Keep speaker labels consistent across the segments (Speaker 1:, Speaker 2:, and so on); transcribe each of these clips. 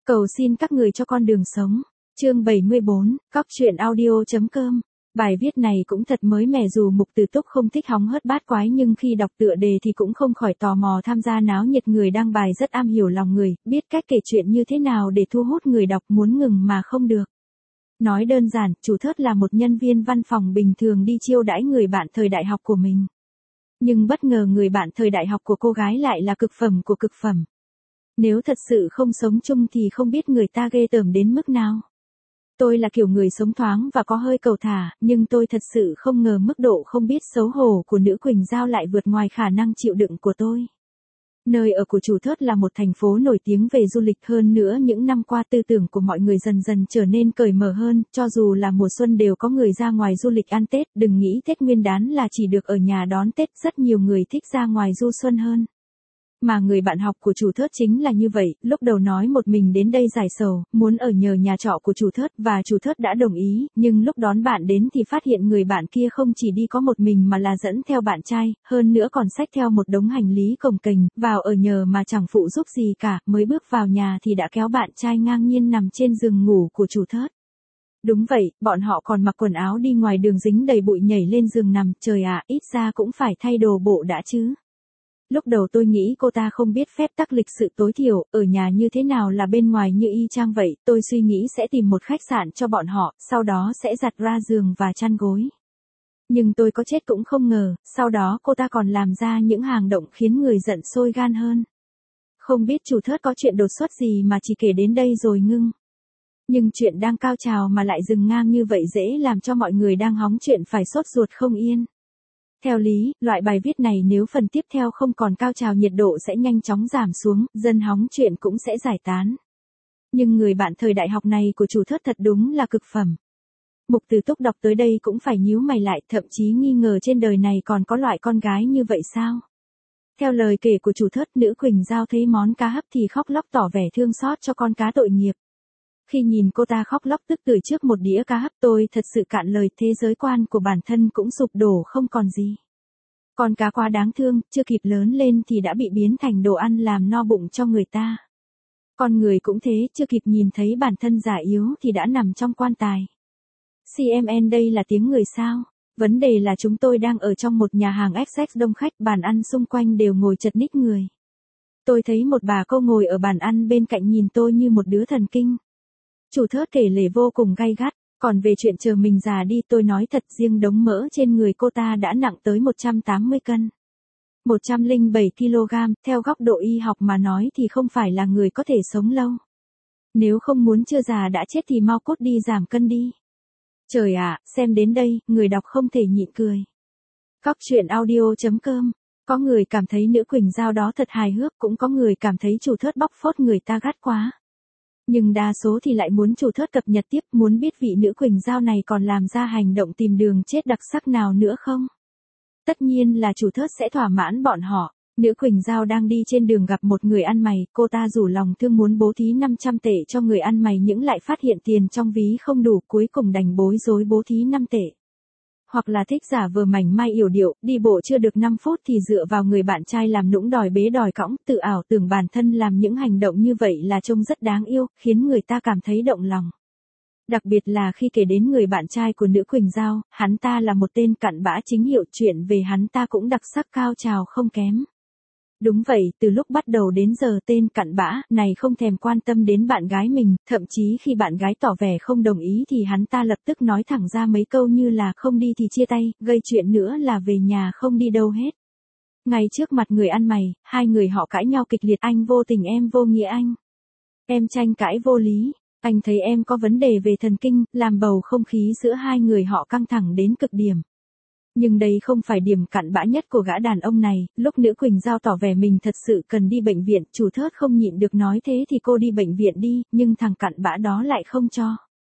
Speaker 1: Cầu xin các người cho con đường sống. Chương 74, Cóc truyện audio.com. Bài viết này cũng thật mới mẻ, dù Mục Từ Túc không thích hóng hớt bát quái nhưng khi đọc tựa đề thì cũng không khỏi tò mò tham gia náo nhiệt. Người đăng bài rất am hiểu lòng người, biết cách kể chuyện như thế nào để thu hút người đọc muốn ngừng mà không được. Nói đơn giản, chủ thớt là một nhân viên văn phòng bình thường đi chiêu đãi người bạn thời đại học của mình. Nhưng bất ngờ người bạn thời đại học của cô gái lại là cực phẩm của cực phẩm. Nếu thật sự không sống chung thì không biết người ta ghê tởm đến mức nào. Tôi là kiểu người sống thoáng và có hơi cầu thả, nhưng tôi thật sự không ngờ mức độ không biết xấu hổ của nữ Quỳnh Giao lại vượt ngoài khả năng chịu đựng của tôi. Nơi ở của chủ thớt là một thành phố nổi tiếng về du lịch, hơn nữa những năm qua tư tưởng của mọi người dần dần trở nên cởi mở hơn, cho dù là mùa xuân đều có người ra ngoài du lịch ăn Tết, đừng nghĩ Tết Nguyên đán là chỉ được ở nhà đón Tết, rất nhiều người thích ra ngoài du xuân hơn. Mà người bạn học của chủ thớt chính là như vậy, lúc đầu nói một mình đến đây giải sầu, muốn ở nhờ nhà trọ của chủ thớt và chủ thớt đã đồng ý, nhưng lúc đón bạn đến thì phát hiện người bạn kia không chỉ đi có một mình mà là dẫn theo bạn trai, hơn nữa còn xách theo một đống hành lý cồng kềnh, vào ở nhờ mà chẳng phụ giúp gì cả, mới bước vào nhà thì đã kéo bạn trai ngang nhiên nằm trên giường ngủ của chủ thớt. Đúng vậy, bọn họ còn mặc quần áo đi ngoài đường dính đầy bụi nhảy lên giường nằm, trời ạ, ít ra cũng phải thay đồ bộ đã chứ. Lúc đầu tôi nghĩ cô ta không biết phép tắc lịch sự tối thiểu, ở nhà như thế nào là bên ngoài như y chang vậy, tôi suy nghĩ sẽ tìm một khách sạn cho bọn họ, sau đó sẽ giặt ra giường và chăn gối. Nhưng tôi có chết cũng không ngờ, sau đó cô ta còn làm ra những hành động khiến người giận sôi gan hơn. Không biết chủ thớt có chuyện đột xuất gì mà chỉ kể đến đây rồi ngưng. Nhưng chuyện đang cao trào mà lại dừng ngang như vậy dễ làm cho mọi người đang hóng chuyện phải sốt ruột không yên. Theo lý, loại bài viết này nếu phần tiếp theo không còn cao trào nhiệt độ sẽ nhanh chóng giảm xuống, dân hóng chuyện cũng sẽ giải tán. Nhưng người bạn thời đại học này của chủ thớt thật đúng là cực phẩm. Mục Từ Túc đọc tới đây cũng phải nhíu mày lại, thậm chí nghi ngờ trên đời này còn có loại con gái như vậy sao? Theo lời kể của chủ thớt, nữ Quỳnh Giao thấy món cá hấp thì khóc lóc tỏ vẻ thương xót cho con cá tội nghiệp. Khi nhìn cô ta khóc lóc tức tưởi trước một đĩa cá hấp, tôi thật sự cạn lời, thế giới quan của bản thân cũng sụp đổ không còn gì. Con cá quá đáng thương, chưa kịp lớn lên thì đã bị biến thành đồ ăn làm no bụng cho người ta. Con người cũng thế, chưa kịp nhìn thấy bản thân già yếu thì đã nằm trong quan tài. CMN đây là tiếng người sao? Vấn đề là chúng tôi đang ở trong một nhà hàng XX đông khách, bàn ăn xung quanh đều ngồi chật ních người. Tôi thấy một bà cô ngồi ở bàn ăn bên cạnh nhìn tôi như một đứa thần kinh. Chủ thớt kể lể vô cùng gay gắt, còn về chuyện chờ mình già đi tôi nói thật, riêng đống mỡ trên người cô ta đã nặng tới 180 cân. 107 kg, theo góc độ y học mà nói thì không phải là người có thể sống lâu. Nếu không muốn chưa già đã chết thì mau cốt đi giảm cân đi. Trời ạ, xem đến đây, người đọc không thể nhịn cười. Cóc truyện audio.com. Có người cảm thấy nữ Quỳnh Giao đó thật hài hước, cũng có người cảm thấy chủ thớt bóc phốt người ta gắt quá. Nhưng đa số thì lại muốn chủ thớt cập nhật tiếp, muốn biết vị nữ Quỳnh Giao này còn làm ra hành động tìm đường chết đặc sắc nào nữa không? Tất nhiên là chủ thớt sẽ thỏa mãn bọn họ. Nữ Quỳnh Giao đang đi trên đường gặp một người ăn mày, cô ta rủ lòng thương muốn bố thí 500 tệ cho người ăn mày nhưng lại phát hiện tiền trong ví không đủ, cuối cùng đành bối rối bố thí 5 tệ. Hoặc là thích giả vờ mảnh mai yểu điệu, đi bộ chưa được 5 phút thì dựa vào người bạn trai làm nũng đòi bế đòi cõng, tự ảo tưởng bản thân làm những hành động như vậy là trông rất đáng yêu, khiến người ta cảm thấy động lòng. Đặc biệt là khi kể đến người bạn trai của nữ Quỳnh Giao, hắn ta là một tên cặn bã chính hiệu, chuyện về hắn ta cũng đặc sắc cao trào không kém. Đúng vậy, từ lúc bắt đầu đến giờ tên cặn bã này không thèm quan tâm đến bạn gái mình, thậm chí khi bạn gái tỏ vẻ không đồng ý thì hắn ta lập tức nói thẳng ra mấy câu như là không đi thì chia tay, gây chuyện nữa là về nhà không đi đâu hết. Ngay trước mặt người ăn mày, hai người họ cãi nhau kịch liệt, anh vô tình em vô nghĩa anh. Em tranh cãi vô lý, anh thấy em có vấn đề về thần kinh, làm bầu không khí giữa hai người họ căng thẳng đến cực điểm. Nhưng đây không phải điểm cặn bã nhất của gã đàn ông này, lúc nữ Quỳnh Giao tỏ vẻ mình thật sự cần đi bệnh viện, chủ thớt không nhịn được nói thế thì cô đi bệnh viện đi, nhưng thằng cặn bã đó lại không cho.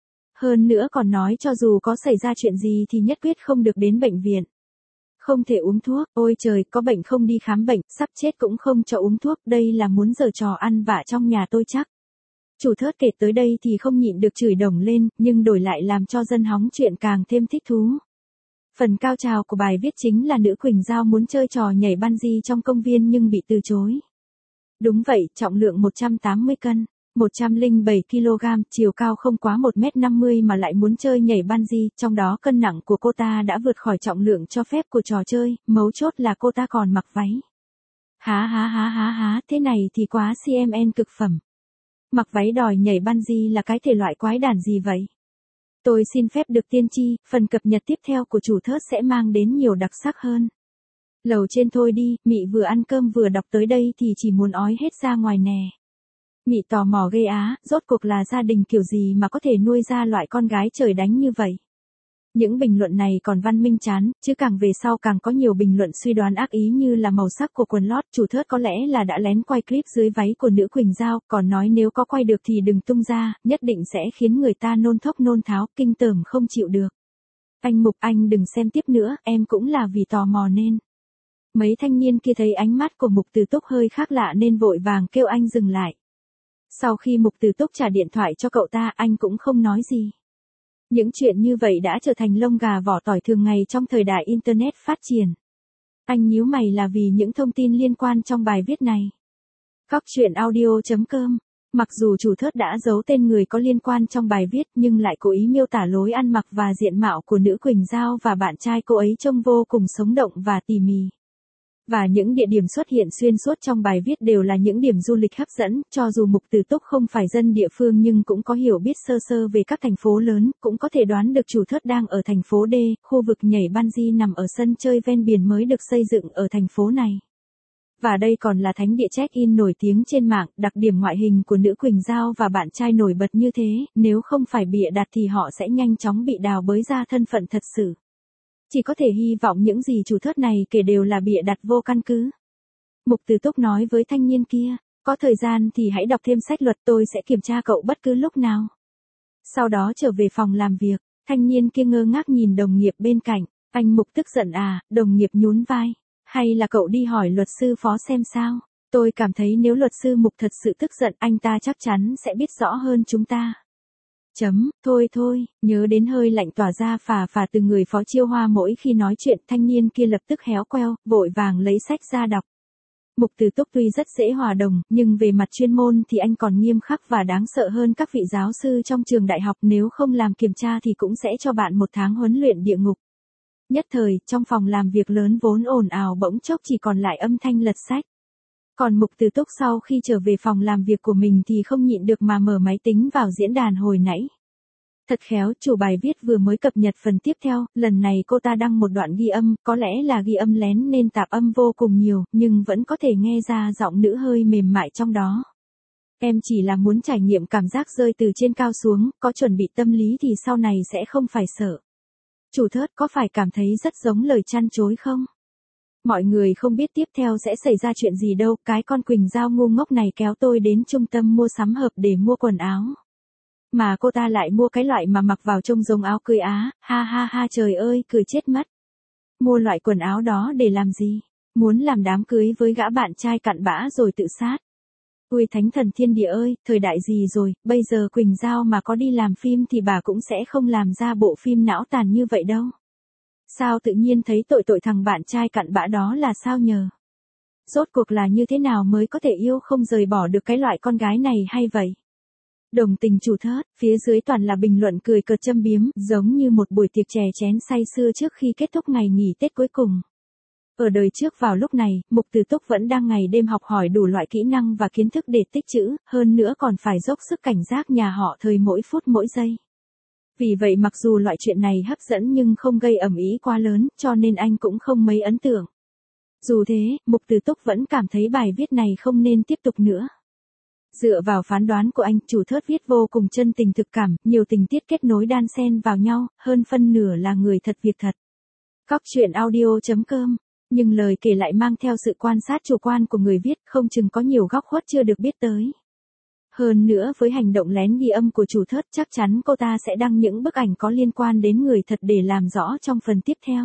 Speaker 1: Hơn nữa còn nói cho dù có xảy ra chuyện gì thì nhất quyết không được đến bệnh viện. Không thể uống thuốc, ôi trời, có bệnh không đi khám bệnh, sắp chết cũng không cho uống thuốc, đây là muốn giở trò ăn vạ trong nhà tôi chắc. Chủ thớt kể tới đây thì không nhịn được chửi đồng lên, nhưng đổi lại làm cho dân hóng chuyện càng thêm thích thú. Phần cao trào của bài viết chính là nữ Quỳnh Giao muốn chơi trò nhảy bungee trong công viên nhưng bị từ chối. Đúng vậy, trọng lượng 180 cân. 107 kg, chiều cao không quá 1m50 mà lại muốn chơi nhảy bungee, trong đó cân nặng của cô ta đã vượt khỏi trọng lượng cho phép của trò chơi, mấu chốt là cô ta còn mặc váy. Há, thế này thì quá CMN cực phẩm. Mặc váy đòi nhảy bungee là cái thể loại quái đản gì vậy? Tôi xin phép được tiên tri, phần cập nhật tiếp theo của chủ thớt sẽ mang đến nhiều đặc sắc hơn. Lầu trên thôi đi, Mị vừa ăn cơm vừa đọc tới đây thì chỉ muốn ói hết ra ngoài nè. Mị tò mò ghê á, rốt cuộc là gia đình kiểu gì mà có thể nuôi ra loại con gái trời đánh như vậy. Những bình luận này còn văn minh chán, chứ càng về sau càng có nhiều bình luận suy đoán ác ý như là màu sắc của quần lót, chủ thớt có lẽ là đã lén quay clip dưới váy của nữ Quỳnh Giao, còn nói nếu có quay được thì đừng tung ra, nhất định sẽ khiến người ta nôn thốc nôn tháo, kinh tởm không chịu được. Anh Mục, anh đừng xem tiếp nữa, em cũng là vì tò mò nên. Mấy thanh niên kia thấy ánh mắt của Mục Từ Túc hơi khác lạ nên vội vàng kêu anh dừng lại. Sau khi Mục Từ Túc trả điện thoại cho cậu ta, anh cũng không nói gì. Những chuyện như vậy đã trở thành lông gà vỏ tỏi thường ngày trong thời đại Internet phát triển. Anh nhíu mày là vì những thông tin liên quan trong bài viết này. Góc truyện audio.com. Mặc dù chủ thớt đã giấu tên người có liên quan trong bài viết nhưng lại cố ý miêu tả lối ăn mặc và diện mạo của nữ Quỳnh Giao và bạn trai cô ấy trông vô cùng sống động và tỉ mỉ. Và những địa điểm xuất hiện xuyên suốt trong bài viết đều là những điểm du lịch hấp dẫn, cho dù Mục Từ Túc không phải dân địa phương nhưng cũng có hiểu biết sơ sơ về các thành phố lớn, cũng có thể đoán được chủ thớt đang ở thành phố D, khu vực nhảy bungee nằm ở sân chơi ven biển mới được xây dựng ở thành phố này. Và đây còn là thánh địa check-in nổi tiếng trên mạng, đặc điểm ngoại hình của nữ Quỳnh Giao và bạn trai nổi bật như thế, nếu không phải bịa đặt thì họ sẽ nhanh chóng bị đào bới ra thân phận thật sự. Chỉ có thể hy vọng những gì chủ thớt này kể đều là bịa đặt vô căn cứ. Mục Từ Túc nói với thanh niên kia, có thời gian thì hãy đọc thêm sách luật, tôi sẽ kiểm tra cậu bất cứ lúc nào. Sau đó trở về phòng làm việc, thanh niên kia ngơ ngác nhìn đồng nghiệp bên cạnh, anh Mục tức giận à, đồng nghiệp nhún vai, hay là cậu đi hỏi luật sư Phó xem sao, tôi cảm thấy nếu luật sư Mục thật sự tức giận anh ta chắc chắn sẽ biết rõ hơn chúng ta. Thôi, nhớ đến hơi lạnh tỏa ra phà từ người Phó Chiêu Hoa mỗi khi nói chuyện, thanh niên kia lập tức héo queo, vội vàng lấy sách ra đọc. Mục Từ Túc tuy rất dễ hòa đồng, nhưng về mặt chuyên môn thì anh còn nghiêm khắc và đáng sợ hơn các vị giáo sư trong trường đại học, nếu không làm kiểm tra thì cũng sẽ cho bạn 1 tháng huấn luyện địa ngục. Nhất thời, trong phòng làm việc lớn vốn ồn ào bỗng chốc chỉ còn lại âm thanh lật sách. Còn Mục Từ Túc sau khi trở về phòng làm việc của mình thì không nhịn được mà mở máy tính vào diễn đàn hồi nãy. Thật khéo, chủ bài viết vừa mới cập nhật phần tiếp theo, lần này cô ta đăng một đoạn ghi âm, có lẽ là ghi âm lén nên tạp âm vô cùng nhiều, nhưng vẫn có thể nghe ra giọng nữ hơi mềm mại trong đó. Em chỉ là muốn trải nghiệm cảm giác rơi từ trên cao xuống, có chuẩn bị tâm lý thì sau này sẽ không phải sợ. Chủ thớt có phải cảm thấy rất giống lời chăn chối không? Mọi người không biết tiếp theo sẽ xảy ra chuyện gì đâu, cái con Quỳnh Giao ngu ngốc này kéo tôi đến trung tâm mua sắm hợp để mua quần áo. Mà cô ta lại mua cái loại mà mặc vào trông giống áo cưới á, ha trời ơi, cười chết mất. Mua loại quần áo đó để làm gì? Muốn làm đám cưới với gã bạn trai cặn bã rồi tự sát. Ui thánh thần thiên địa ơi, thời đại gì rồi, bây giờ Quỳnh Giao mà có đi làm phim thì bà cũng sẽ không làm ra bộ phim não tàn như vậy đâu. Sao tự nhiên thấy tội thằng bạn trai cặn bã đó là sao nhờ? Rốt cuộc là như thế nào mới có thể yêu không rời bỏ được cái loại con gái này hay vậy? Đồng tình chủ thớt, phía dưới toàn là bình luận cười cợt châm biếm, giống như một buổi tiệc chè chén say sưa trước khi kết thúc ngày nghỉ Tết cuối cùng. Ở đời trước vào lúc này, Mục Từ Túc vẫn đang ngày đêm học hỏi đủ loại kỹ năng và kiến thức để tích trữ, hơn nữa còn phải dốc sức cảnh giác nhà họ thời mỗi phút mỗi giây. Vì vậy mặc dù loại chuyện này hấp dẫn nhưng không gây ầm ĩ quá lớn, cho nên anh cũng không mấy ấn tượng. Dù thế, Mục Từ Túc vẫn cảm thấy bài viết này không nên tiếp tục nữa. Dựa vào phán đoán của anh, chủ thớt viết vô cùng chân tình thực cảm, nhiều tình tiết kết nối đan xen vào nhau, hơn phân nửa là người thật việc thật. Góc truyện audio.com. Nhưng lời kể lại mang theo sự quan sát chủ quan của người viết, không chừng có nhiều góc khuất chưa được biết tới. Hơn nữa với hành động lén ghi âm của chủ thớt chắc chắn cô ta sẽ đăng những bức ảnh có liên quan đến người thật để làm rõ trong phần tiếp theo.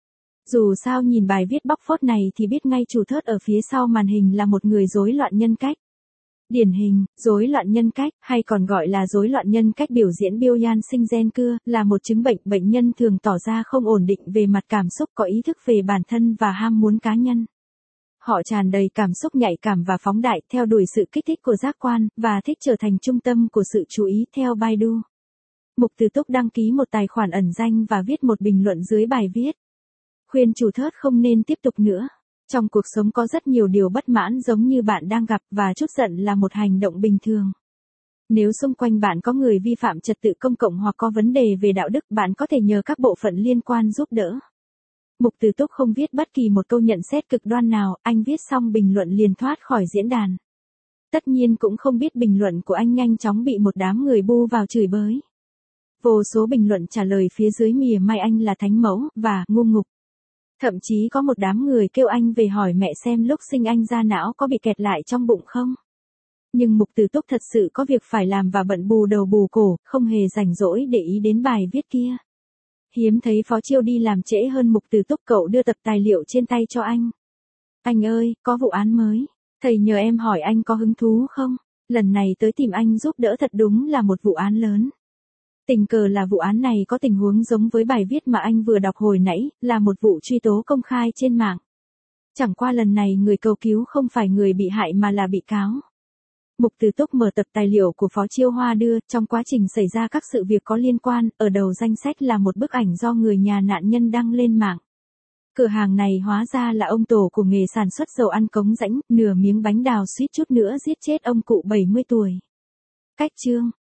Speaker 1: Dù sao nhìn bài viết bóc phốt này thì biết ngay chủ thớt ở phía sau màn hình là một người rối loạn nhân cách. Điển hình, rối loạn nhân cách, hay còn gọi là rối loạn nhân cách biểu diễn Bioyan sinh gen cưa, là một chứng bệnh bệnh nhân thường tỏ ra không ổn định về mặt cảm xúc, có ý thức về bản thân và ham muốn cá nhân. Họ tràn đầy cảm xúc nhạy cảm và phóng đại, theo đuổi sự kích thích của giác quan, và thích trở thành trung tâm của sự chú ý theo Baidu. Mục Từ Túc đăng ký một tài khoản ẩn danh và viết một bình luận dưới bài viết. Khuyên chủ thớt không nên tiếp tục nữa. Trong cuộc sống có rất nhiều điều bất mãn giống như bạn đang gặp, và chút giận là một hành động bình thường. Nếu xung quanh bạn có người vi phạm trật tự công cộng hoặc có vấn đề về đạo đức, bạn có thể nhờ các bộ phận liên quan giúp đỡ. Mục Từ Túc không viết bất kỳ một câu nhận xét cực đoan nào, anh viết xong bình luận liền thoát khỏi diễn đàn. Tất nhiên cũng không biết bình luận của anh nhanh chóng bị một đám người bu vào chửi bới. Vô số bình luận trả lời phía dưới mỉa mai anh là thánh mẫu, và ngu ngục. Thậm chí có một đám người kêu anh về hỏi mẹ xem lúc sinh anh ra não có bị kẹt lại trong bụng không. Nhưng Mục Từ Túc thật sự có việc phải làm và bận bù đầu bù cổ, không hề rảnh rỗi để ý đến bài viết kia. Hiếm thấy Phó Chiêu đi làm trễ hơn Mục Từ Túc, cậu đưa tập tài liệu trên tay cho anh. Anh ơi, có vụ án mới. Thầy nhờ em hỏi anh có hứng thú không? Lần này tới tìm anh giúp đỡ thật đúng là một vụ án lớn. Tình cờ là vụ án này có tình huống giống với bài viết mà anh vừa đọc hồi nãy, là một vụ truy tố công khai trên mạng. Chẳng qua lần này người cầu cứu không phải người bị hại mà là bị cáo. Mục Từ Túc mở tập tài liệu của Phó Chiêu Hoa đưa, trong quá trình xảy ra các sự việc có liên quan, ở đầu danh sách là một bức ảnh do người nhà nạn nhân đăng lên mạng. Cửa hàng này hóa ra là ông tổ của nghề sản xuất dầu ăn Cống Rãnh, nửa miếng bánh đào suýt chút nữa giết chết ông cụ 70 tuổi. Cách chương